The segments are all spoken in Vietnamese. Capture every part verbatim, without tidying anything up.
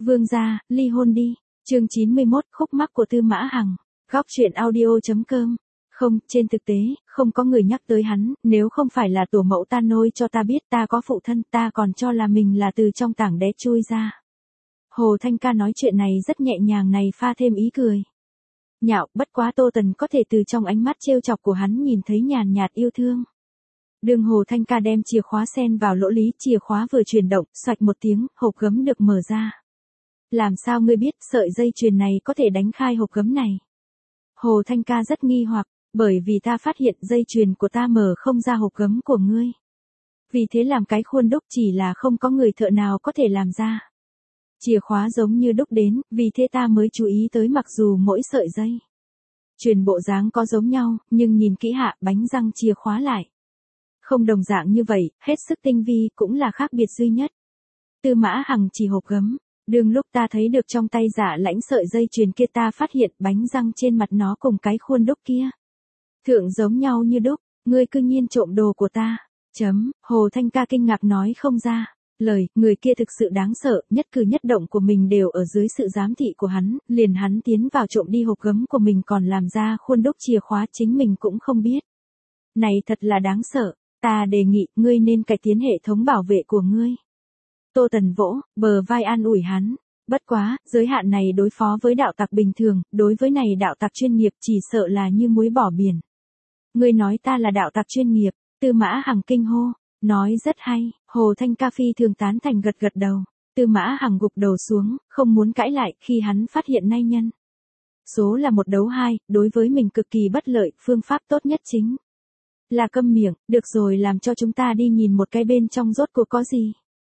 Vương gia, ly hôn đi. Chương chín mươi mốt, khúc mắc của Tư Mã Hằng. Góc truyện audio chấm com. Không, trên thực tế, không có người nhắc tới hắn, nếu không phải là tổ mẫu ta nôi cho ta biết ta có phụ thân, ta còn cho là mình là từ trong tảng đé chui ra. Hồ Thanh Ca nói chuyện này rất nhẹ nhàng này pha thêm ý cười. Nhạo, bất quá Tô Tần có thể từ trong ánh mắt trêu chọc của hắn nhìn thấy nhàn nhạt yêu thương. Đường Hồ Thanh Ca đem chìa khóa sen vào lỗ lý, chìa khóa vừa chuyển động, xoạch một tiếng, hộp gấm được mở ra. Làm sao ngươi biết sợi dây chuyền này có thể đánh khai hộp gấm này? Hồ Thanh Ca rất nghi hoặc, bởi vì ta phát hiện dây chuyền của ta mở không ra hộp gấm của ngươi. Vì thế làm cái khuôn đúc chỉ là không có người thợ nào có thể làm ra. Chìa khóa giống như đúc đến, vì thế ta mới chú ý tới mặc dù mỗi sợi dây chuyền bộ dáng có giống nhau, nhưng nhìn kỹ hạ bánh răng chìa khóa lại không đồng dạng như vậy, hết sức tinh vi cũng là khác biệt duy nhất. Tư Mã Hằng chỉ hộp gấm, đương lúc ta thấy được trong tay Dạ Lãnh sợi dây chuyền kia ta phát hiện bánh răng trên mặt nó cùng cái khuôn đúc kia thượng giống nhau như đúc, ngươi cư nhiên trộm đồ của ta. Chấm, Hồ Thanh Ca kinh ngạc nói không ra lời, người kia thực sự đáng sợ, nhất cử nhất động của mình đều ở dưới sự giám thị của hắn, liền hắn tiến vào trộm đi hộp gấm của mình còn làm ra khuôn đúc chìa khóa chính mình cũng không biết. Này thật là đáng sợ, ta đề nghị ngươi nên cải tiến hệ thống bảo vệ của ngươi. Tô Tần vỗ bờ vai an ủi hắn, bất quá, giới hạn này đối phó với đạo tặc bình thường, đối với này đạo tặc chuyên nghiệp chỉ sợ là như muối bỏ biển. Ngươi nói ta là đạo tặc chuyên nghiệp, Tư Mã Hằng kinh hô, nói rất hay, Hồ Thanh Ca phi thường tán thành gật gật đầu. Tư Mã Hằng gục đầu xuống, không muốn cãi lại khi hắn phát hiện nay nhân số là một đấu hai, đối với mình cực kỳ bất lợi, phương pháp tốt nhất chính là câm miệng, được rồi làm cho chúng ta đi nhìn một cái bên trong rốt cuộc có gì.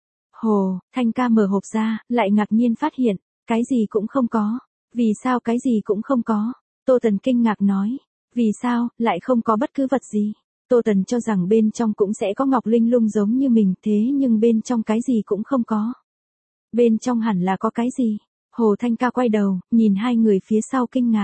Hồ Thanh Ca mở hộp ra, lại ngạc nhiên phát hiện, cái gì cũng không có. Vì sao cái gì cũng không có? Tô Tần kinh ngạc nói, vì sao, lại không có bất cứ vật gì? Tô Tần cho rằng bên trong cũng sẽ có ngọc linh lung giống như mình, thế nhưng bên trong cái gì cũng không có. Bên trong hẳn là có cái gì? Hồ Thanh Ca quay đầu, nhìn hai người phía sau kinh ngạc.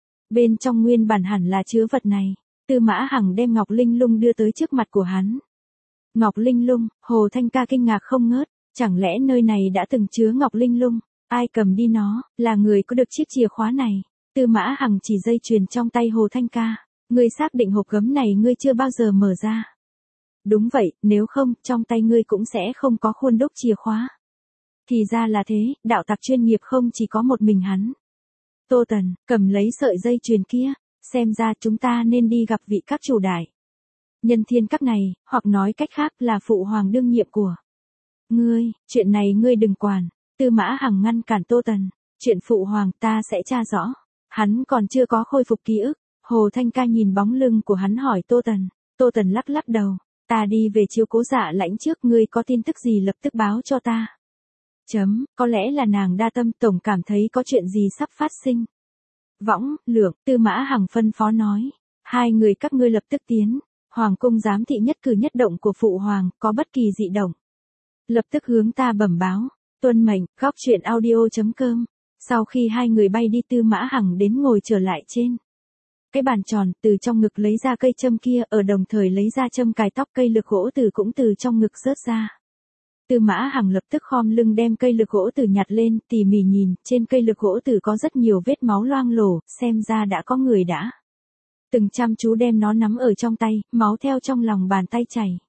Bên trong nguyên bản hẳn là chứa vật này. Tư Mã Hằng đem ngọc linh lung đưa tới trước mặt của hắn. Ngọc linh lung, Hồ Thanh Ca kinh ngạc không ngớt, chẳng lẽ nơi này đã từng chứa ngọc linh lung, ai cầm đi nó, là người có được chiếc chìa khóa này. Tư Mã Hằng chỉ dây chuyền trong tay Hồ Thanh Ca, ngươi xác định hộp gấm này ngươi chưa bao giờ mở ra. Đúng vậy, nếu không, trong tay ngươi cũng sẽ không có khuôn đúc chìa khóa. Thì ra là thế, đạo tặc chuyên nghiệp không chỉ có một mình hắn. Tô Tần, cầm lấy sợi dây chuyền kia, xem ra chúng ta nên đi gặp vị các chủ đại nhân thiên các này, hoặc nói cách khác là phụ hoàng đương nhiệm của ngươi, chuyện này ngươi đừng quản. Tư Mã Hằng ngăn cản Tô Tần, chuyện phụ hoàng ta sẽ tra rõ, hắn còn chưa có khôi phục ký ức. Hồ Thanh Ca nhìn bóng lưng của hắn hỏi Tô Tần, Tô Tần lắc lắc đầu, ta đi về chiếu cố Dạ Lãnh trước, ngươi có tin tức gì lập tức báo cho ta. Chấm, có lẽ là nàng đa tâm, tổng cảm thấy có chuyện gì sắp phát sinh. Võng, Lượng, Tư Mã Hằng phân phó nói, hai người các ngươi lập tức tiến, hoàng cung giám thị nhất cử nhất động của phụ hoàng, có bất kỳ dị động, lập tức hướng ta bẩm báo. Tuân mệnh. Góc truyện audio chấm com. Sau khi hai người bay đi, Tư Mã Hằng đến ngồi trở lại trên cái bàn tròn, từ trong ngực lấy ra cây châm kia, ở đồng thời lấy ra châm cài tóc, cây lược gỗ từ cũng từ trong ngực rớt ra. Tư Mã Hằng lập tức khom lưng đem cây lược gỗ từ nhặt lên, tỉ mỉ nhìn, trên cây lược gỗ từ có rất nhiều vết máu loang lổ, xem ra đã có người đã từng chăm chú đem nó nắm ở trong tay, máu theo trong lòng bàn tay chảy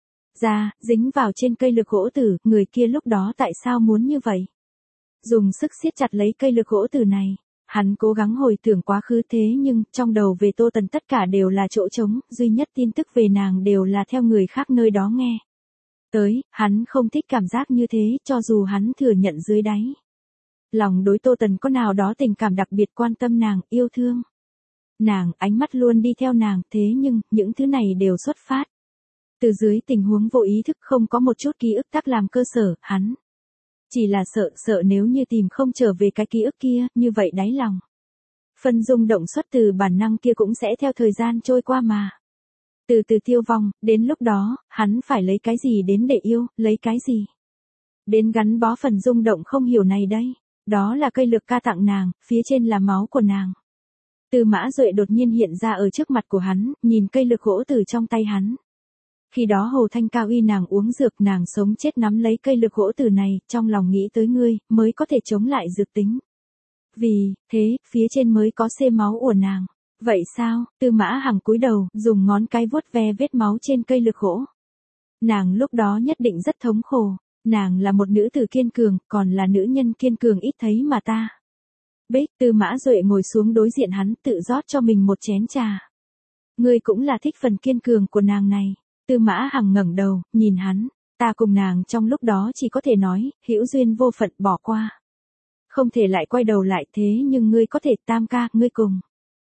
ra, dính vào trên cây lược gỗ tử, người kia lúc đó tại sao muốn như vậy? Dùng sức siết chặt lấy cây lược gỗ tử này. Hắn cố gắng hồi tưởng quá khứ, thế nhưng, trong đầu về Tô Tần tất cả đều là chỗ trống, duy nhất tin tức về nàng đều là theo người khác nơi đó nghe tới, hắn không thích cảm giác như thế, cho dù hắn thừa nhận dưới đáy lòng đối Tô Tần có nào đó tình cảm đặc biệt, quan tâm nàng, yêu thương nàng, ánh mắt luôn đi theo nàng, thế nhưng, những thứ này đều xuất phát từ dưới tình huống vô ý thức, không có một chút ký ức tác làm cơ sở, hắn chỉ là sợ, sợ nếu như tìm không trở về cái ký ức kia, như vậy đáy lòng phân rung động xuất từ bản năng kia cũng sẽ theo thời gian trôi qua mà từ từ tiêu vong, đến lúc đó, hắn phải lấy cái gì đến để yêu, lấy cái gì đến gắn bó phần rung động không hiểu này đây. Đó là cây lược ca tặng nàng, phía trên là máu của nàng. Tư Mã Duệ đột nhiên hiện ra ở trước mặt của hắn, nhìn cây lược gỗ từ trong tay hắn. Khi đó Hồ Thanh Cao y nàng uống dược, nàng sống chết nắm lấy cây lược gỗ từ này, trong lòng nghĩ tới ngươi, mới có thể chống lại dược tính. Vì thế, phía trên mới có xê máu của nàng. Vậy sao? Tư Mã Hằng cúi đầu, dùng ngón cái vuốt ve vết máu trên cây lược gỗ. Nàng lúc đó nhất định rất thống khổ. Nàng là một nữ tử kiên cường, còn là nữ nhân kiên cường ít thấy mà ta. Bích, Tư Mã Duệ ngồi xuống đối diện hắn, tự rót cho mình một chén trà. Ngươi cũng là thích phần kiên cường của nàng này. Tư Mã Hằng ngẩng đầu, nhìn hắn. Ta cùng nàng trong lúc đó chỉ có thể nói, hữu duyên vô phận, bỏ qua. Không thể lại quay đầu lại, thế nhưng ngươi có thể, Tam ca, ngươi cùng.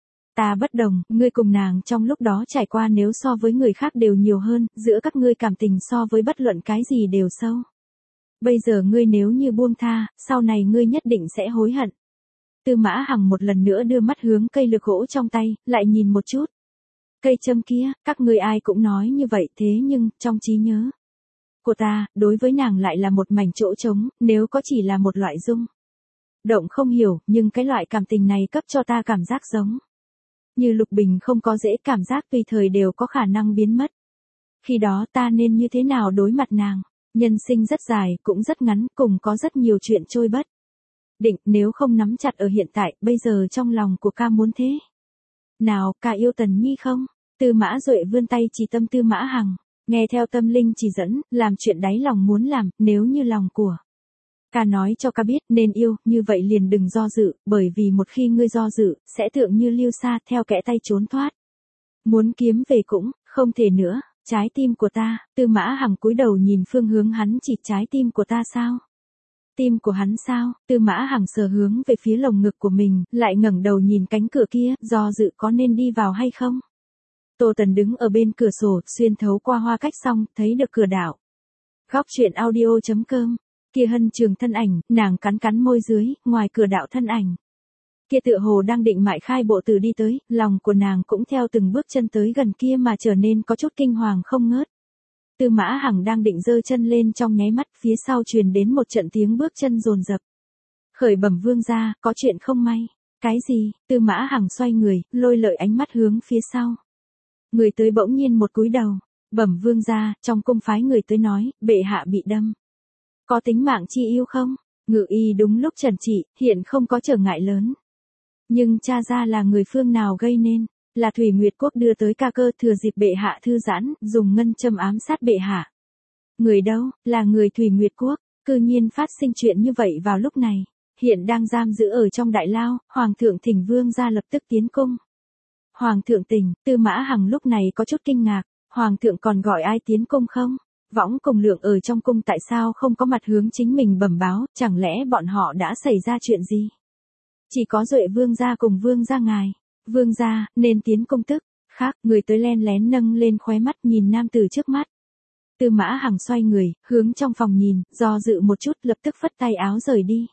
Ta bất đồng, ngươi cùng nàng trong lúc đó trải qua nếu so với người khác đều nhiều hơn, giữa các ngươi cảm tình so với bất luận cái gì đều sâu. Bây giờ ngươi nếu như buông tha, sau này ngươi nhất định sẽ hối hận. Tư Mã Hằng một lần nữa đưa mắt hướng cây lược gỗ trong tay, lại nhìn một chút. Cây châm kia, các ngươi ai cũng nói như vậy, thế nhưng, trong trí nhớ của ta, đối với nàng lại là một mảnh chỗ trống, nếu có chỉ là một loại dung động không hiểu, nhưng cái loại cảm tình này cấp cho ta cảm giác giống như lục bình không có dễ, cảm giác tùy thời đều có khả năng biến mất. Khi đó ta nên như thế nào đối mặt nàng? Nhân sinh rất dài, cũng rất ngắn, cùng có rất nhiều chuyện trôi bất định, nếu không nắm chặt ở hiện tại, bây giờ trong lòng của ca muốn thế nào, ca yêu Tần Nhi không? Tư Mã Duệ vươn tay chỉ tâm Tư Mã Hằng, nghe theo tâm linh chỉ dẫn, làm chuyện đáy lòng muốn làm, nếu như lòng của ca nói cho ca biết nên yêu, như vậy liền đừng do dự, bởi vì một khi ngươi do dự, sẽ tựa như lưu sa theo kẽ tay trốn thoát. Muốn kiếm về cũng, không thể nữa, trái tim của ta, Tư Mã Hằng cúi đầu nhìn phương hướng hắn chỉ, trái tim của ta sao? Tim của hắn sao? Tư Mã Hằng sờ hướng về phía lồng ngực của mình, lại ngẩng đầu nhìn cánh cửa kia, do dự có nên đi vào hay không? Tô Tần đứng ở bên cửa sổ, xuyên thấu qua hoa cách xong, thấy được cửa đảo. Góc truyện audio chấm com. Kia Hân Trường thân ảnh, nàng cắn cắn môi dưới, ngoài cửa đạo thân ảnh. Kia tựa hồ đang định mại khai bộ tử đi tới, lòng của nàng cũng theo từng bước chân tới gần kia mà trở nên có chút kinh hoàng không ngớt. Tư Mã Hằng đang định giơ chân lên trong nháy mắt, phía sau truyền đến một trận tiếng bước chân dồn dập. Khởi bẩm vương gia, có chuyện không may. Cái gì? Tư Mã Hằng xoay người, lôi lợi ánh mắt hướng phía sau. Người tới bỗng nhiên một cúi đầu. Bẩm vương gia, trong cung phái người tới nói, bệ hạ bị đâm. Có tính mạng chi yêu không? Ngự y đúng lúc trần trị, hiện không có trở ngại lớn. Nhưng cha ra là người phương nào gây nên? Là Thủy Nguyệt Quốc đưa tới ca cơ, thừa dịp bệ hạ thư giãn, dùng ngân châm ám sát bệ hạ. Người đâu? Là người Thủy Nguyệt Quốc. Cư nhiên phát sinh chuyện như vậy vào lúc này. Hiện đang giam giữ ở trong đại lao, Hoàng thượng thỉnh vương ra lập tức tiến cung. Hoàng thượng tỉnh, Tư Mã Hằng lúc này có chút kinh ngạc. Hoàng thượng còn gọi ai tiến cung không? Võng cùng Lượng ở trong cung tại sao không có mặt hướng chính mình bẩm báo, chẳng lẽ bọn họ đã xảy ra chuyện gì? Chỉ có Duệ vương gia cùng vương gia ngài. Vương gia, nên tiến cung tức. Khác, người tới len lén nâng lên khóe mắt nhìn nam tử trước mắt. Tư Mã Hằng xoay người, hướng trong phòng nhìn, do dự một chút, lập tức phất tay áo rời đi.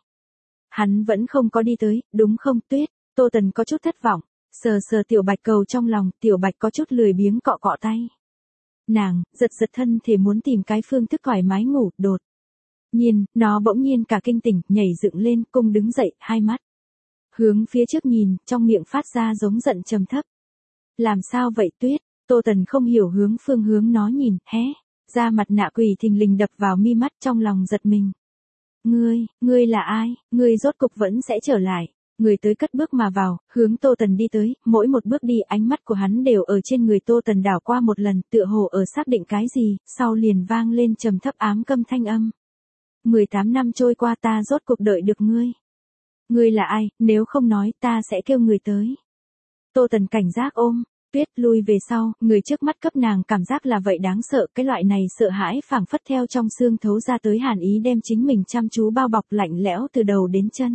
Hắn vẫn không có đi tới, đúng không Tuyết? Tô Tần có chút thất vọng, sờ sờ Tiểu Bạch cầu trong lòng, Tiểu Bạch có chút lười biếng cọ cọ tay. Nàng, giật giật thân thể muốn tìm cái phương thức thoải mái ngủ, đột nhiên, nó bỗng nhiên cả kinh tỉnh, nhảy dựng lên, cung đứng dậy, hai mắt hướng phía trước nhìn, trong miệng phát ra giống giận trầm thấp. Làm sao vậy Tuyết? Tô Tần không hiểu hướng phương hướng nó nhìn, hé, da mặt nạ quỷ thình lình đập vào mi mắt, trong lòng giật mình. Ngươi, ngươi là ai? Ngươi rốt cục vẫn sẽ trở lại. Người tới cất bước mà vào, hướng Tô Tần đi tới, mỗi một bước đi ánh mắt của hắn đều ở trên người Tô Tần đảo qua một lần, tựa hồ ở xác định cái gì, sau liền vang lên trầm thấp ám câm thanh âm. mười tám năm trôi qua ta rốt cuộc đợi được ngươi. Ngươi là ai, nếu không nói ta sẽ kêu người tới. Tô Tần cảnh giác ôm, Tuyết lui về sau, người trước mắt cấp nàng cảm giác là vậy đáng sợ, cái loại này sợ hãi phảng phất theo trong xương thấu ra tới hàn ý đem chính mình chăm chú bao bọc lạnh lẽo từ đầu đến chân.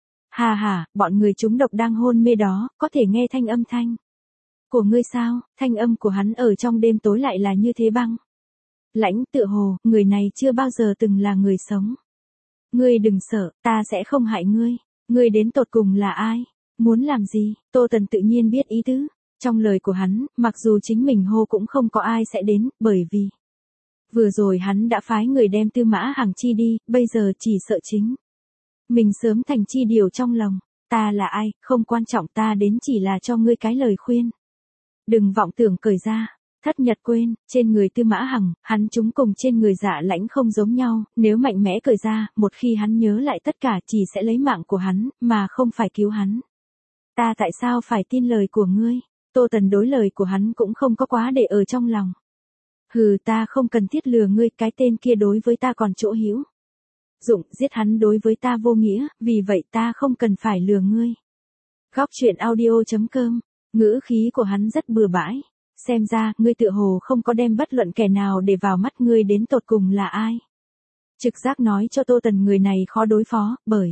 Hà hà, bọn người chúng độc đang hôn mê đó, có thể nghe thanh âm thanh của ngươi sao? Thanh âm của hắn ở trong đêm tối lại là như thế băng lãnh, tựa hồ, người này chưa bao giờ từng là người sống. Ngươi đừng sợ, ta sẽ không hại ngươi. Ngươi đến tột cùng là ai? Muốn làm gì? Tô Tần tự nhiên biết ý tứ. Trong lời của hắn, mặc dù chính mình hô cũng không có ai sẽ đến, bởi vì vừa rồi hắn đã phái người đem Tư Mã Hằng chi đi, bây giờ chỉ sợ chính mình sớm thành chi điều trong lòng. Ta là ai, không quan trọng, ta đến chỉ là cho ngươi cái lời khuyên. Đừng vọng tưởng cởi ra. Thất Nhật quên, trên người Tư Mã Hằng, hắn chúng cùng trên người Dạ Lãnh không giống nhau, nếu mạnh mẽ cởi ra, một khi hắn nhớ lại tất cả chỉ sẽ lấy mạng của hắn, mà không phải cứu hắn. Ta tại sao phải tin lời của ngươi? Tô Tần đối lời của hắn cũng không có quá để ở trong lòng. Hừ, ta không cần thiết lừa ngươi, cái tên kia đối với ta còn chỗ hữu dụng, giết hắn đối với ta vô nghĩa, vì vậy ta không cần phải lừa ngươi. Góc truyện audio chấm com, ngữ khí của hắn rất bừa bãi. Xem ra, ngươi tựa hồ không có đem bất luận kẻ nào để vào mắt ngươi đến tột cùng là ai. Trực giác nói cho Tô Tần người này khó đối phó, bởi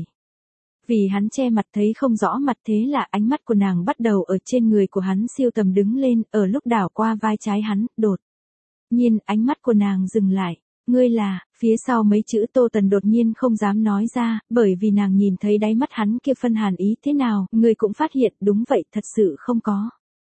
vì hắn che mặt thấy không rõ mặt, thế là ánh mắt của nàng bắt đầu ở trên người của hắn siêu tầm đứng lên, ở lúc đảo qua vai trái hắn, đột nhiên ánh mắt của nàng dừng lại. Ngươi là, phía sau mấy chữ Tô Tần đột nhiên không dám nói ra, bởi vì nàng nhìn thấy đáy mắt hắn kia phân hàn ý thế nào, ngươi cũng phát hiện đúng vậy, thật sự không có.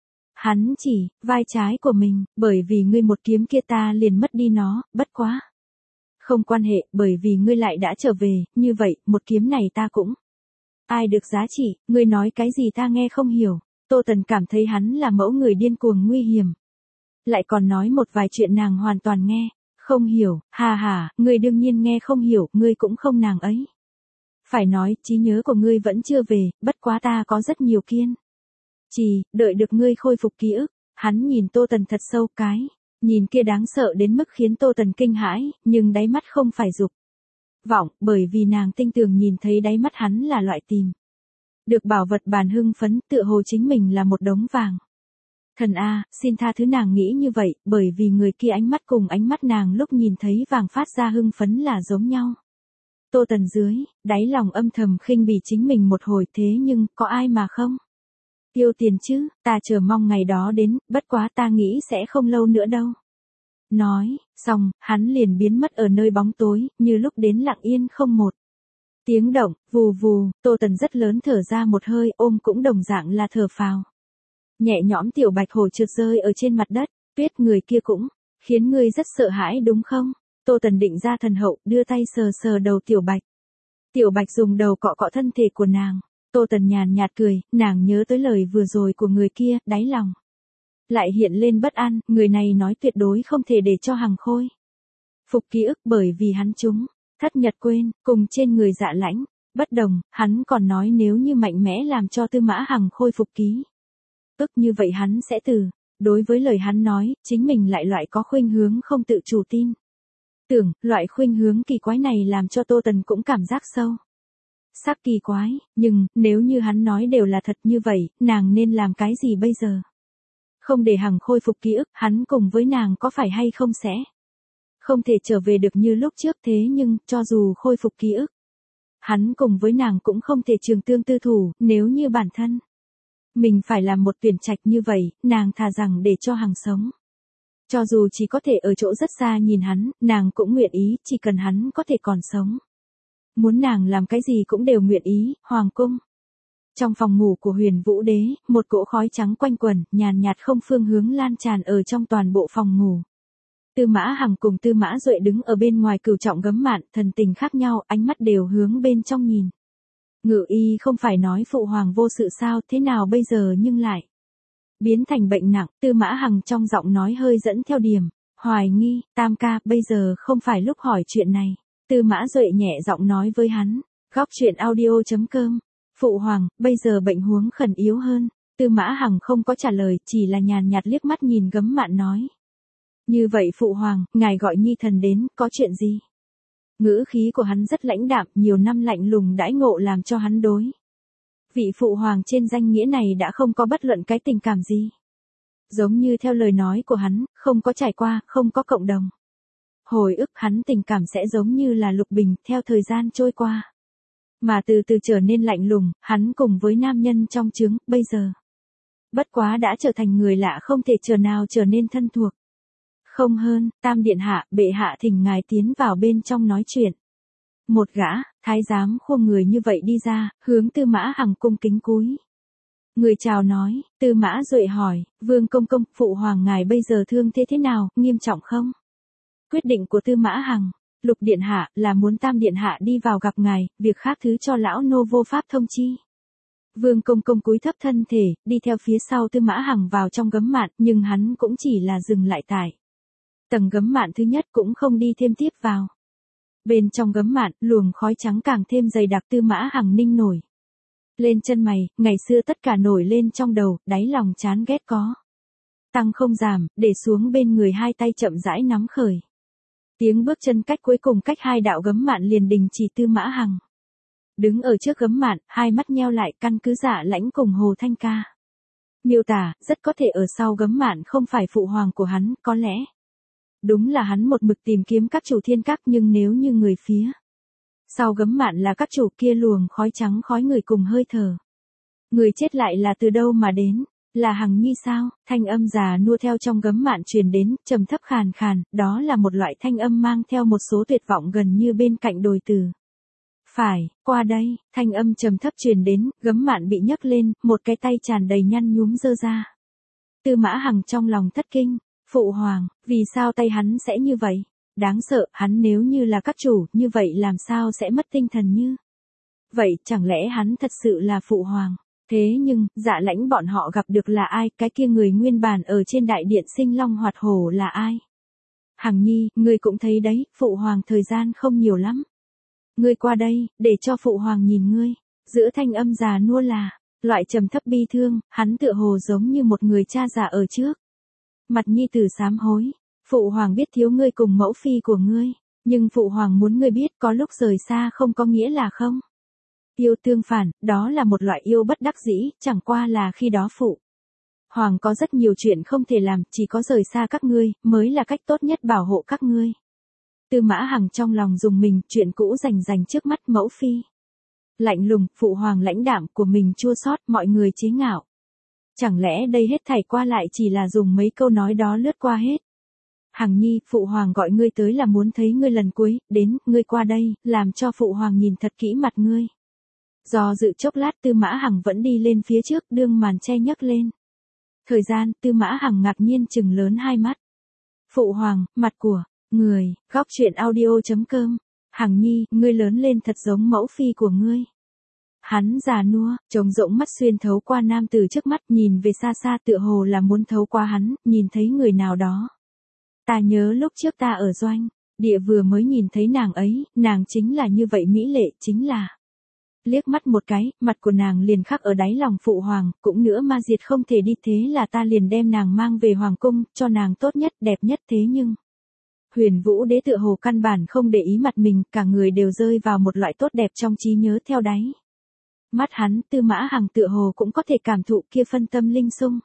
Hắn chỉ, vai trái của mình, bởi vì ngươi một kiếm kia ta liền mất đi nó, bất quá. Không quan hệ, bởi vì ngươi lại đã trở về, như vậy, một kiếm này ta cũng. Ai được giá trị, ngươi nói cái gì ta nghe không hiểu. Tô Tần cảm thấy hắn là mẫu người điên cuồng nguy hiểm. Lại còn nói một vài chuyện nàng hoàn toàn nghe không hiểu, hà hà, ngươi đương nhiên nghe không hiểu, ngươi cũng không nàng ấy. Phải nói, trí nhớ của ngươi vẫn chưa về, bất quá ta có rất nhiều kiên trì, đợi được ngươi khôi phục ký ức. Hắn nhìn Tô Tần thật sâu, cái nhìn kia đáng sợ đến mức khiến Tô Tần kinh hãi, nhưng đáy mắt không phải dục vọng, bởi vì nàng tinh tường nhìn thấy đáy mắt hắn là loại tìm được bảo vật bàn hưng phấn, tựa hồ chính mình là một đống vàng. Thần a, xin tha thứ, nàng nghĩ như vậy, bởi vì người kia ánh mắt cùng ánh mắt nàng lúc nhìn thấy vàng phát ra hưng phấn là giống nhau. Tô Tần dưới, đáy lòng âm thầm khinh bỉ chính mình một hồi, thế nhưng, có ai mà không tiêu tiền chứ, ta chờ mong ngày đó đến, bất quá ta nghĩ sẽ không lâu nữa đâu. Nói, xong, hắn liền biến mất ở nơi bóng tối, như lúc đến lặng yên không một tiếng động, vù vù, Tô Tần rất lớn thở ra một hơi, ôm cũng đồng dạng là thở phào nhẹ nhõm. Tiểu Bạch Hổ trượt rơi ở trên mặt đất, Tuyết, người kia cũng khiến ngươi rất sợ hãi đúng không? Tô Tần định ra thần hậu, đưa tay sờ sờ đầu Tiểu Bạch. Tiểu Bạch dùng đầu cọ cọ thân thể của nàng. Tô Tần nhàn nhạt cười, nàng nhớ tới lời vừa rồi của người kia, đáy lòng lại hiện lên bất an, người này nói tuyệt đối không thể để cho Hằng khôi phục ký ức, bởi vì hắn chúng Thất Nhật quên, cùng trên người Dạ Lãnh bất đồng, hắn còn nói nếu như mạnh mẽ làm cho Tư Mã Hằng khôi phục ký ức như vậy hắn sẽ từ. Đối với lời hắn nói, chính mình lại loại có khuynh hướng không tự chủ tin tưởng, loại khuynh hướng kỳ quái này làm cho Tô Tần cũng cảm giác sâu sắc kỳ quái, nhưng, nếu như hắn nói đều là thật như vậy, nàng nên làm cái gì bây giờ? Không để Hằng khôi phục ký ức, hắn cùng với nàng có phải hay không sẽ không thể trở về được như lúc trước, thế nhưng, cho dù khôi phục ký ức, hắn cùng với nàng cũng không thể trường tương tư thủ, nếu như bản thân mình phải làm một tuyển trạch như vậy, nàng thà rằng để cho Hằng sống. Cho dù chỉ có thể ở chỗ rất xa nhìn hắn, nàng cũng nguyện ý, chỉ cần hắn có thể còn sống. Muốn nàng làm cái gì cũng đều nguyện ý. Hoàng cung. Trong phòng ngủ của Huyền Vũ Đế, một cỗ khói trắng quanh quẩn, nhàn nhạt không phương hướng lan tràn ở trong toàn bộ phòng ngủ. Tư Mã Hằng cùng Tư Mã Duệ đứng ở bên ngoài cửu trọng gấm mạn, thần tình khác nhau, ánh mắt đều hướng bên trong nhìn. Ngự y không phải nói phụ hoàng vô sự sao, thế nào bây giờ nhưng lại biến thành bệnh nặng. Tư Mã Hằng trong giọng nói hơi dẫn theo điểm hoài nghi. Tam ca, bây giờ không phải lúc hỏi chuyện này. Tư Mã Duệ nhẹ giọng nói với hắn. Góc truyện audio chấm com. Phụ hoàng, bây giờ bệnh huống khẩn yếu hơn. Tư Mã Hằng không có trả lời, chỉ là nhàn nhạt liếc mắt nhìn gấm mạn nói. Như vậy phụ hoàng, ngài gọi nhi thần đến, có chuyện gì? Ngữ khí của hắn rất lãnh đạm, nhiều năm lạnh lùng đãi ngộ làm cho hắn đối vị phụ hoàng trên danh nghĩa này đã không có bất luận cái tình cảm gì. Giống như theo lời nói của hắn, không có trải qua, không có cộng đồng hồi ức, hắn tình cảm sẽ giống như là lục bình, theo thời gian trôi qua mà từ từ trở nên lạnh lùng. Hắn cùng với nam nhân trong trứng, bây giờ bất quá đã trở thành người lạ, không thể chờ nào trở nên thân thuộc. Không hơn, Tam điện hạ, bệ hạ thỉnh ngài tiến vào bên trong nói chuyện. Một gã thái giám khuôn người như vậy đi ra, hướng Tư Mã Hằng cung kính cúi người chào nói. Tư Mã Duệ hỏi, Vương công công, phụ hoàng ngài bây giờ thương thế thế nào, nghiêm trọng không? Quyết định của Tư Mã Hằng, Lục điện hạ, là muốn Tam điện hạ đi vào gặp ngài, việc khác thứ cho lão nô vô pháp thông chi. Vương Công Công cúi thấp thân thể, đi theo phía sau Tư Mã Hằng vào trong gấm mạn, nhưng hắn cũng chỉ là dừng lại tại tầng gấm mạn thứ nhất, cũng không đi thêm tiếp vào. Bên trong gấm mạn, luồng khói trắng càng thêm dày đặc. Tư Mã Hằng ninh nổi lên chân mày, ngày xưa tất cả nổi lên trong đầu, đáy lòng chán ghét có tăng không giảm, để xuống bên người, hai tay chậm rãi nắm khởi. Tiếng bước chân cách cuối cùng cách hai đạo gấm mạn liền đình chỉ. Tư Mã Hằng đứng ở trước gấm mạn, hai mắt nheo lại, căn cứ Dạ Lãnh cùng Hồ Thanh Ca miêu tả, rất có thể ở sau gấm mạn không phải phụ hoàng của hắn, có lẽ đúng là hắn một mực tìm kiếm các chủ thiên các, nhưng nếu như người phía sau gấm mạn là các chủ, kia luồng khói trắng khói người cùng hơi thở người chết lại là từ đâu mà đến? Là Hằng Nhi sao? Thanh âm già nua theo trong gấm mạn truyền đến, trầm thấp khàn khàn, đó là một loại thanh âm mang theo một số tuyệt vọng, gần như bên cạnh đồi từ. Phải, qua đây, thanh âm trầm thấp truyền đến, gấm mạn bị nhấc lên, một cái tay tràn đầy nhăn nhúm giơ ra. Tư Mã Hằng trong lòng thất kinh, phụ hoàng, vì sao tay hắn sẽ như vậy? Đáng sợ, hắn nếu như là các chủ, như vậy làm sao sẽ mất tinh thần như vậy? Chẳng lẽ hắn thật sự là phụ hoàng? Thế nhưng, Dạ Lãnh bọn họ gặp được là ai? Cái kia người nguyên bản ở trên đại điện sinh long hoạt hổ là ai? Hằng Nhi, ngươi cũng thấy đấy, phụ hoàng thời gian không nhiều lắm. Ngươi qua đây, để cho phụ hoàng nhìn ngươi. Giữa thanh âm già nua là loại trầm thấp bi thương, hắn tựa hồ giống như một người cha già ở trước mặt nhi tử sám hối. Phụ hoàng biết thiếu ngươi cùng mẫu phi của ngươi, nhưng phụ hoàng muốn ngươi biết, có lúc rời xa không có nghĩa là không yêu. Tương phản, đó là một loại yêu bất đắc dĩ, chẳng qua là khi đó phụ hoàng có rất nhiều chuyện không thể làm, chỉ có rời xa các ngươi mới là cách tốt nhất bảo hộ các ngươi. Tư Mã Hằng trong lòng dùng mình, chuyện cũ rành rành trước mắt, mẫu phi lạnh lùng, phụ hoàng lãnh đạm của mình chua xót, mọi người chế ngạo. Chẳng lẽ đây hết thảy qua lại chỉ là dùng mấy câu nói đó lướt qua hết? Hằng Nhi, phụ hoàng gọi ngươi tới là muốn thấy ngươi lần cuối, đến, ngươi qua đây, làm cho phụ hoàng nhìn thật kỹ mặt ngươi. Do dự chốc lát, Tư Mã Hằng vẫn đi lên phía trước, đương màn che nhấc lên. Thời gian, Tư Mã Hằng ngạc nhiên chừng lớn hai mắt. Phụ hoàng, mặt của người, góc truyện audio chấm com. Hằng Nhi, ngươi lớn lên thật giống mẫu phi của ngươi. Hắn già nua, trông rỗng mắt xuyên thấu qua nam tử trước mắt, nhìn về xa xa, tựa hồ là muốn thấu qua hắn, nhìn thấy người nào đó. Ta nhớ lúc trước ta ở doanh địa vừa mới nhìn thấy nàng ấy, nàng chính là như vậy mỹ lệ, chính là liếc mắt một cái, mặt của nàng liền khắc ở đáy lòng phụ hoàng, cũng nữa ma diệt không thể đi, thế là ta liền đem nàng mang về hoàng cung, cho nàng tốt nhất, đẹp nhất. Thế nhưng Huyền Vũ Đế tựa hồ căn bản không để ý mặt mình, cả người đều rơi vào một loại tốt đẹp trong trí nhớ theo đáy mắt hắn. Tư Mã Hằng tựa hồ cũng có thể cảm thụ kia phân tâm linh sung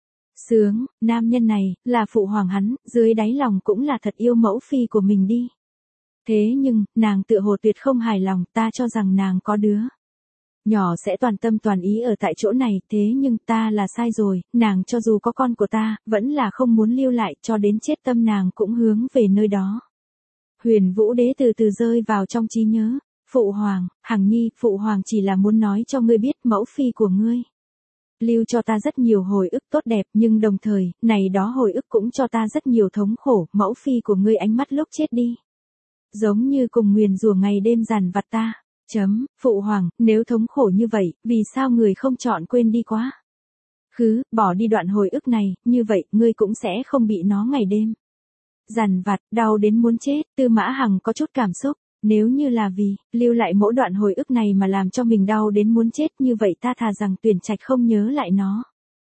sướng, nam nhân này là phụ hoàng hắn, dưới đáy lòng cũng là thật yêu mẫu phi của mình đi. Thế nhưng, nàng tựa hồ tuyệt không hài lòng, ta cho rằng nàng có đứa nhỏ sẽ toàn tâm toàn ý ở tại chỗ này, thế nhưng ta là sai rồi, nàng cho dù có con của ta, vẫn là không muốn lưu lại, cho đến chết tâm nàng cũng hướng về nơi đó. Huyền Vũ Đế từ từ rơi vào trong trí nhớ. Phụ hoàng, Hằng Nhi, phụ hoàng chỉ là muốn nói cho ngươi biết, mẫu phi của ngươi lưu cho ta rất nhiều hồi ức tốt đẹp, nhưng đồng thời, này đó hồi ức cũng cho ta rất nhiều thống khổ. Mẫu phi của ngươi ánh mắt lúc chết đi, giống như cùng nguyền rủa ngày đêm dằn vặt ta. Chấm, phụ hoàng, nếu thống khổ như vậy, vì sao người không chọn quên đi quá khứ, bỏ đi đoạn hồi ức này, như vậy, ngươi cũng sẽ không bị nó ngày đêm dằn vặt, đau đến muốn chết. Tư Mã Hằng có chút cảm xúc. Nếu như là vì lưu lại mỗi đoạn hồi ức này mà làm cho mình đau đến muốn chết, như vậy ta thà rằng tuyển trạch không nhớ lại nó.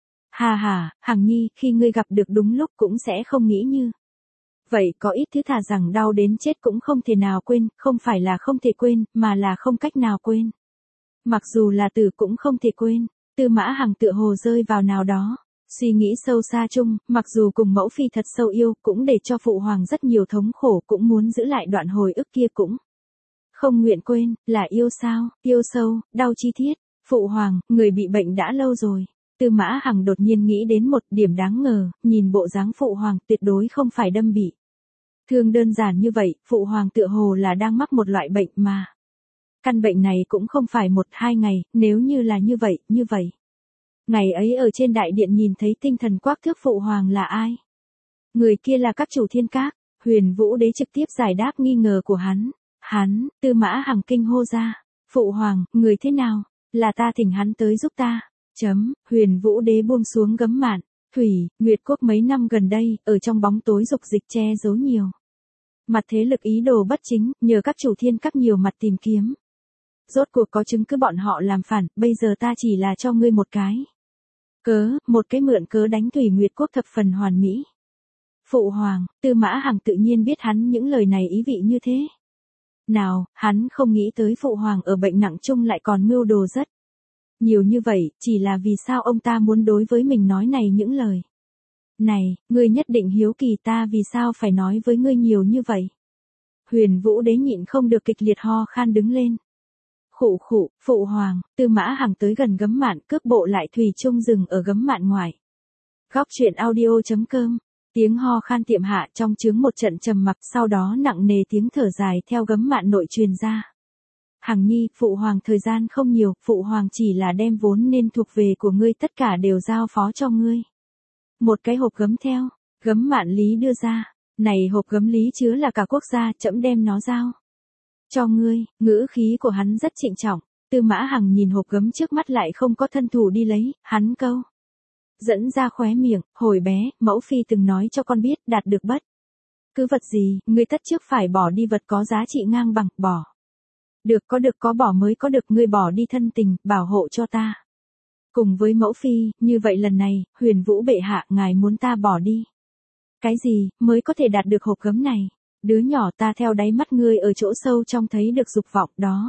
Hà hà, Hằng Nhi, khi ngươi gặp được đúng lúc cũng sẽ không nghĩ như vậy, có ít thứ thà rằng đau đến chết cũng không thể nào quên, không phải là không thể quên, mà là không cách nào quên. Mặc dù là tử cũng không thể quên. Tư Mã Hằng tựa hồ rơi vào nào đó suy nghĩ sâu xa chung, mặc dù cùng mẫu phi thật sâu yêu, cũng để cho phụ hoàng rất nhiều thống khổ, cũng muốn giữ lại đoạn hồi ức kia, cũng không nguyện quên. Là yêu sao? Yêu sâu, đau chi tiết. Phụ hoàng, người bị bệnh đã lâu rồi. Tư Mã Hằng đột nhiên nghĩ đến một điểm đáng ngờ, nhìn bộ dáng phụ hoàng tuyệt đối không phải đâm bị thương đơn giản như vậy, phụ hoàng tựa hồ là đang mắc một loại bệnh mà. Căn bệnh này cũng không phải một hai ngày, nếu như là như vậy, như vậy. Ngày ấy ở trên đại điện nhìn thấy tinh thần quắc thước phụ hoàng là ai? Người kia là các chủ thiên các. Huyền Vũ Đế trực tiếp giải đáp nghi ngờ của hắn. Hắn, Tư Mã Hằng kinh hô ra. Phụ hoàng, người thế nào? là ta thỉnh hắn tới giúp ta. Chấm, Huyền Vũ Đế buông xuống gấm mạn. Thủy, Nguyệt Quốc mấy năm gần đây, ở trong bóng tối dục dịch che giấu nhiều. Mặt thế lực ý đồ bất chính, nhờ các chủ thiên các nhiều mặt tìm kiếm. Rốt cuộc có chứng cứ bọn họ làm phản, bây giờ ta chỉ là cho ngươi một cái. Cớ, một cái mượn cớ đánh Thủy Nguyệt Quốc thập phần hoàn mỹ. Phụ hoàng, Tư Mã Hằng tự nhiên biết hắn những lời này ý vị như thế. Nào, hắn không nghĩ tới phụ hoàng ở bệnh nặng chung lại còn mưu đồ rất nhiều như vậy, chỉ là vì sao ông ta muốn đối với mình nói này những lời. Này, ngươi nhất định hiếu kỳ ta vì sao phải nói với ngươi nhiều như vậy. Huyền Vũ Đế nhịn không được kịch liệt ho khan đứng lên. Khụ khụ, phụ hoàng, Tư Mã Hằng tới gần gấm mạn, cước bộ lại thủy chung dừng ở gấm mạn ngoài. Góc truyện audio chấm com. Tiếng ho khan tiệm hạ trong chướng một trận trầm mặc, sau đó nặng nề tiếng thở dài theo gấm mạn nội truyền ra. Hằng nhi, phụ hoàng thời gian không nhiều, phụ hoàng chỉ là đem vốn nên thuộc về của ngươi tất cả đều giao phó cho ngươi. Một cái hộp gấm theo, gấm mạn lý đưa ra, này hộp gấm lý chứa là cả quốc gia, trẫm đem nó giao cho ngươi. Ngữ khí của hắn rất trịnh trọng. Tư Mã Hằng nhìn hộp gấm trước mắt lại không có thân thủ đi lấy, hắn câu dẫn ra khóe miệng, hồi bé, mẫu phi từng nói cho con biết, đạt được bất cứ vật gì, ngươi tất trước phải bỏ đi vật có giá trị ngang bằng, bỏ được có được có bỏ mới có được, ngươi bỏ đi thân tình, bảo hộ cho ta. Cùng với mẫu phi, như vậy lần này, Huyền Vũ bệ hạ, ngài muốn ta bỏ đi cái gì, mới có thể đạt được hộp gấm này? Đứa nhỏ, ta theo đáy mắt ngươi ở chỗ sâu trong thấy được dục vọng đó.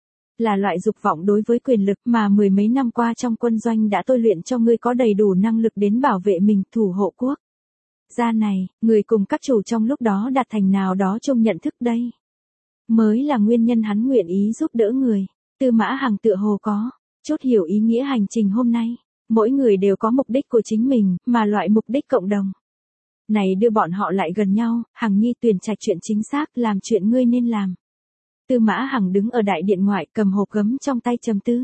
Là loại dục vọng đối với quyền lực mà mười mấy năm qua trong quân doanh đã tôi luyện cho ngươi có đầy đủ năng lực đến bảo vệ mình, thủ hộ quốc gia này. Người cùng các chủ trong lúc đó đạt thành nào đó chung nhận thức đây mới là nguyên nhân hắn nguyện ý giúp đỡ người. Tư Mã Hằng tựa hồ có chút hiểu ý nghĩa hành trình hôm nay. Mỗi người đều có mục đích của chính mình, mà loại mục đích cộng đồng này đưa bọn họ lại gần nhau. Hằng nhi, tuyển trạch chuyện chính xác, làm chuyện ngươi nên làm. Tư Mã Hằng đứng ở đại điện ngoại, cầm hộp gấm trong tay trầm tư.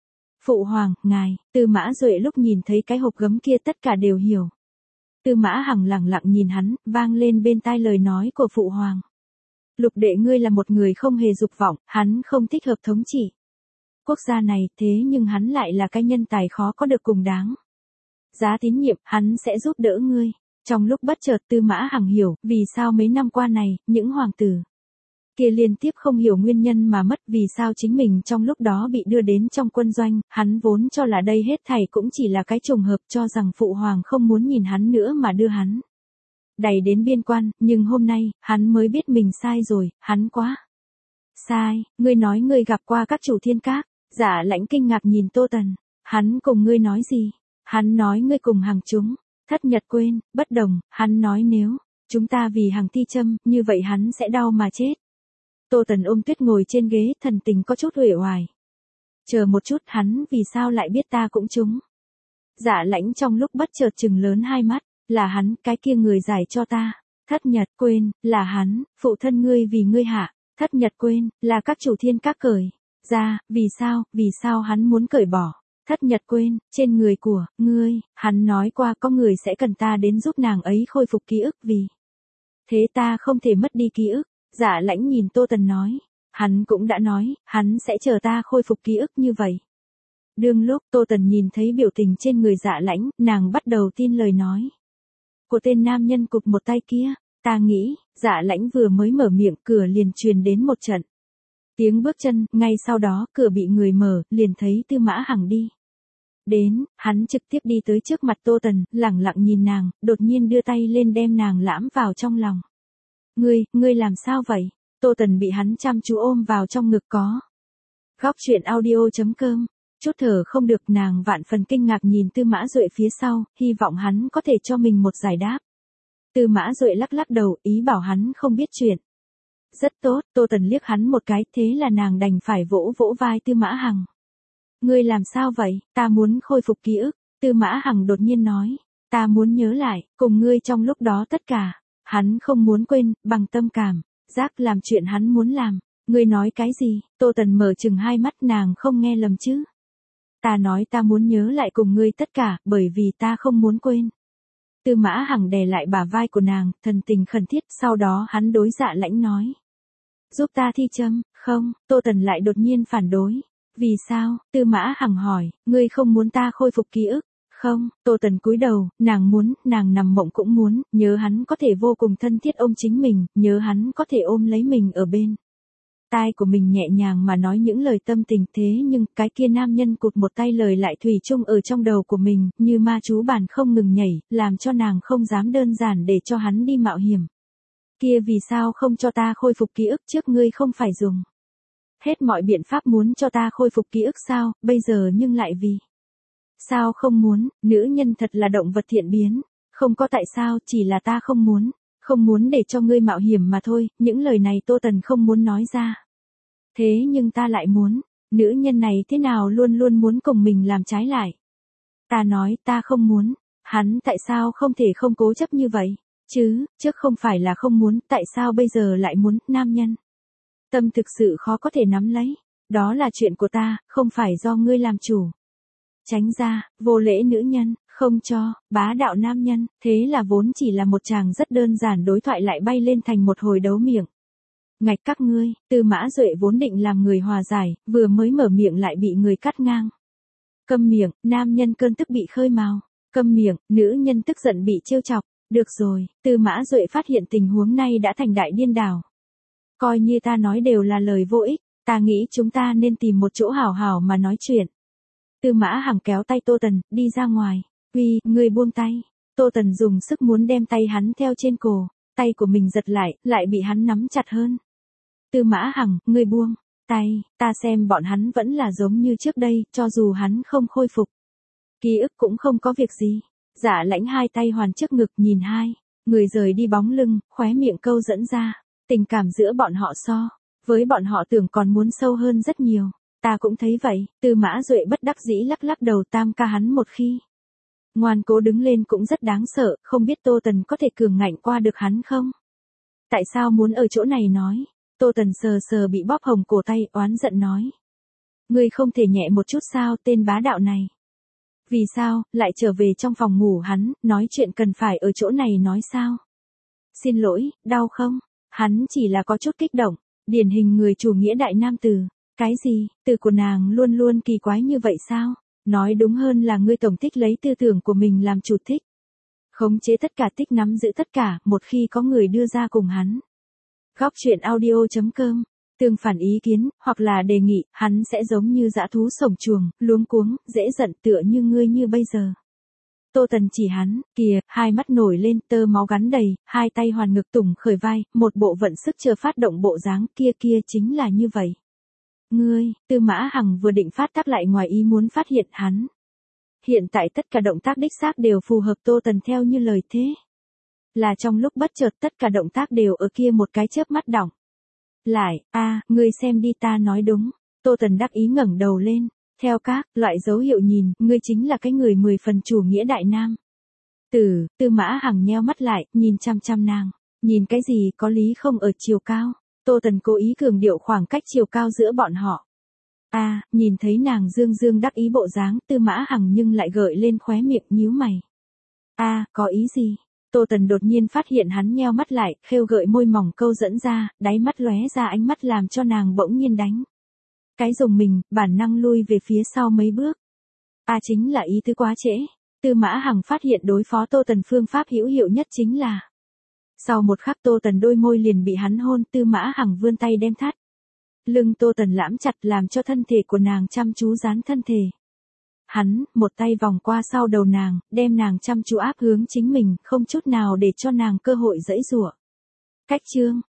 Phụ hoàng, ngài. Tư Mã Duệ lúc nhìn thấy cái hộp gấm kia tất cả đều hiểu. Tư Mã Hằng lặng lặng nhìn hắn, vang lên bên tai lời nói của phụ hoàng. Lục đệ ngươi là một người không hề dục vọng, hắn không thích hợp thống trị quốc gia này, thế nhưng hắn lại là cái nhân tài khó có được cùng đáng giá tín nhiệm, hắn sẽ giúp đỡ ngươi. Trong lúc bất chợt, Tư Mã Hằng hiểu, vì sao mấy năm qua này, những hoàng tử kia liên tiếp không hiểu nguyên nhân mà mất, vì sao chính mình trong lúc đó bị đưa đến trong quân doanh. Hắn vốn cho là đây hết thảy cũng chỉ là cái trùng hợp, cho rằng phụ hoàng không muốn nhìn hắn nữa mà đưa hắn đẩy đến biên quan, nhưng hôm nay, hắn mới biết mình sai rồi, hắn quá sai. Ngươi nói ngươi gặp qua các chủ thiên các. Dạ Lãnh kinh ngạc nhìn Tô Tần. Hắn cùng ngươi nói gì? Hắn nói ngươi cùng Hằng chúng thất nhật quên, bất đồng, hắn nói nếu chúng ta vì Hằng thi châm, như vậy hắn sẽ đau mà chết. Tô Tần ôm Tuyết ngồi trên ghế, thần tình có chút uể oải. Chờ một chút, hắn vì sao lại biết ta cũng trúng? Dạ Lãnh trong lúc bất chợt trừng lớn hai mắt, là hắn, cái kia người giải cho ta. Thất nhật quên, là hắn, phụ thân ngươi vì ngươi hạ. Thất nhật quên, là các chủ thiên các cởi ra, vì sao, vì sao hắn muốn cởi bỏ? Thất nhật quên, trên người của ngươi, hắn nói qua có người sẽ cần ta đến giúp nàng ấy khôi phục ký ức, vì thế ta không thể mất đi ký ức. Dạ Lãnh nhìn Tô Tần nói, hắn cũng đã nói, hắn sẽ chờ ta khôi phục ký ức như vậy. Đương lúc Tô Tần nhìn thấy biểu tình trên người Dạ Lãnh, nàng bắt đầu tin lời nói của tên nam nhân cụp một tay kia. Ta nghĩ, Dạ Lãnh vừa mới mở miệng, cửa liền truyền đến một trận tiếng bước chân, ngay sau đó, cửa bị người mở, liền thấy Tư Mã Hằng đi đến. Hắn trực tiếp đi tới trước mặt Tô Tần, lẳng lặng nhìn nàng, đột nhiên đưa tay lên đem nàng lãm vào trong lòng. Ngươi, ngươi làm sao vậy? Tô Tần bị hắn chăm chú ôm vào trong ngực có. Góc truyện audio chấm com. Chút thở không được, nàng vạn phần kinh ngạc nhìn Tư Mã Duệ phía sau, hy vọng hắn có thể cho mình một giải đáp. Tư Mã Duệ lắc lắc đầu, ý bảo hắn không biết chuyện. Rất tốt, Tô Tần liếc hắn một cái, thế là nàng đành phải vỗ vỗ vai Tư Mã Hằng. Ngươi làm sao vậy? Ta muốn khôi phục ký ức. Tư Mã Hằng đột nhiên nói, ta muốn nhớ lại, cùng ngươi trong lúc đó tất cả. Hắn không muốn quên, bằng tâm cảm giác làm chuyện hắn muốn làm. Ngươi nói cái gì? Tô Tần mở chừng hai mắt, nàng không nghe lầm chứ? Ta nói ta muốn nhớ lại cùng ngươi tất cả, bởi vì ta không muốn quên. Tư Mã Hằng đè lại bả vai của nàng, thần tình khẩn thiết, sau đó hắn đối Dạ Lãnh nói. Giúp ta thi châm, không, Tô Tần lại đột nhiên phản đối. Vì sao? Tư Mã Hằng hỏi, ngươi không muốn ta khôi phục ký ức? Không, Tô Tần cúi đầu, nàng muốn, nàng nằm mộng cũng muốn, nhớ hắn có thể vô cùng thân thiết ôm chính mình, nhớ hắn có thể ôm lấy mình ở bên tai của mình nhẹ nhàng mà nói những lời tâm tình, thế nhưng cái kia nam nhân cụt một tay lời lại thủy chung ở trong đầu của mình, như ma chú bàn không ngừng nhảy, làm cho nàng không dám đơn giản để cho hắn đi mạo hiểm. Kia vì sao không cho ta khôi phục ký ức trước, ngươi không phải dùng hết mọi biện pháp muốn cho ta khôi phục ký ức sao, bây giờ nhưng lại vì sao không muốn, nữ nhân thật là động vật thiện biến, không có tại sao, chỉ là ta không muốn, không muốn để cho ngươi mạo hiểm mà thôi, những lời này Tô Tần không muốn nói ra. Thế nhưng ta lại muốn, nữ nhân này thế nào luôn luôn muốn cùng mình làm trái lại. Ta nói ta không muốn, hắn tại sao không thể không cố chấp như vậy, chứ, trước không phải là không muốn, tại sao bây giờ lại muốn, nam nhân. Tâm thực sự khó có thể nắm lấy, đó là chuyện của ta, không phải do ngươi làm chủ. Tránh ra, vô lễ nữ nhân, không cho, bá đạo nam nhân, thế là vốn chỉ là một chàng rất đơn giản đối thoại lại bay lên thành một hồi đấu miệng. Ngạch các ngươi, Tư Mã Duệ vốn định làm người hòa giải, vừa mới mở miệng lại bị người cắt ngang. Câm miệng, nam nhân cơn tức bị khơi mào. Câm miệng, nữ nhân tức giận bị trêu chọc. Được rồi, Tư Mã Duệ phát hiện tình huống này đã thành đại điên đảo. Coi như ta nói đều là lời vô ích, ta nghĩ chúng ta nên tìm một chỗ hảo hảo mà nói chuyện. Tư Mã Hằng kéo tay Tô Tần, đi ra ngoài. Uy, ngươi buông tay. Tô Tần dùng sức muốn đem tay hắn theo trên cổ, tay của mình giật lại, lại bị hắn nắm chặt hơn. Tư Mã Hằng, ngươi buông tay, ta xem bọn hắn vẫn là giống như trước đây, cho dù hắn không khôi phục ký ức cũng không có việc gì. Dạ Lãnh hai tay hoàn trước ngực nhìn hai người rời đi bóng lưng, khóe miệng câu dẫn ra, tình cảm giữa bọn họ so với bọn họ tưởng còn muốn sâu hơn rất nhiều. Ta cũng thấy vậy. Tư Mã Duệ bất đắc dĩ lắc lắc đầu, tam ca hắn một khi ngoan cố đứng lên cũng rất đáng sợ, không biết Tô Tần có thể cường ngạnh qua được hắn không? Tại sao muốn ở chỗ này nói? Tô Tần sờ sờ bị bóp hồng cổ tay, oán giận nói. Ngươi không thể nhẹ một chút sao, tên bá đạo này. Vì sao, lại trở về trong phòng ngủ hắn, nói chuyện cần phải ở chỗ này nói sao? Xin lỗi, đau không? Hắn chỉ là có chút kích động, điển hình người chủ nghĩa đại nam tử. Cái gì, từ của nàng luôn luôn kỳ quái như vậy sao? Nói đúng hơn là ngươi tổng thích lấy tư tưởng của mình làm chủ thích. Khống chế tất cả, thích nắm giữ tất cả, một khi có người đưa ra cùng hắn. Góc truyện audio chấm com, tương phản ý kiến, hoặc là đề nghị, hắn sẽ giống như dã thú sổng chuồng, luống cuống, dễ giận tựa như ngươi như bây giờ. Tô Tần chỉ hắn, kìa, hai mắt nổi lên, tơ máu gắn đầy, hai tay hoàn ngực tủng khởi vai, một bộ vận sức chờ phát động bộ dáng, kia kia chính là như vậy. Ngươi, Tư Mã Hằng vừa định phát tác lại ngoài ý muốn phát hiện hắn. Hiện tại tất cả động tác đích xác đều phù hợp Tô Tần theo như lời thế. Là trong lúc bất chợt tất cả động tác đều ở kia một cái chớp mắt đỏng. Lại, a, ngươi xem đi, ta nói đúng. Tô Tần đắc ý ngẩng đầu lên, theo các loại dấu hiệu nhìn, ngươi chính là cái người mười phần chủ nghĩa đại nam. Tử, Tư Mã Hằng nheo mắt lại, nhìn chăm chăm nàng. Nhìn cái gì có lý không ở chiều cao? Tô Tần cố ý cường điệu khoảng cách chiều cao giữa bọn họ. A, à, nhìn thấy nàng dương dương đắc ý bộ dáng, Tư Mã Hằng nhưng lại gợi lên khóe miệng nhíu mày. A, à, có ý gì? Tô Tần đột nhiên phát hiện hắn nheo mắt lại, khêu gợi môi mỏng câu dẫn ra, đáy mắt lóe ra ánh mắt làm cho nàng bỗng nhiên đánh. Cái dùng mình, bản năng lui về phía sau mấy bước. A, à, chính là ý tứ quá trễ. Tư Mã Hằng phát hiện đối phó Tô Tần phương pháp hữu hiệu nhất chính là. Sau một khắc Tô Tần đôi môi liền bị hắn hôn, Tư Mã Hằng vươn tay đem thắt lưng Tô Tần lãm chặt làm cho thân thể của nàng chăm chú dán thân thể. Hắn, một tay vòng qua sau đầu nàng, đem nàng chăm chú áp hướng chính mình, không chút nào để cho nàng cơ hội giãy giụa. Cách chương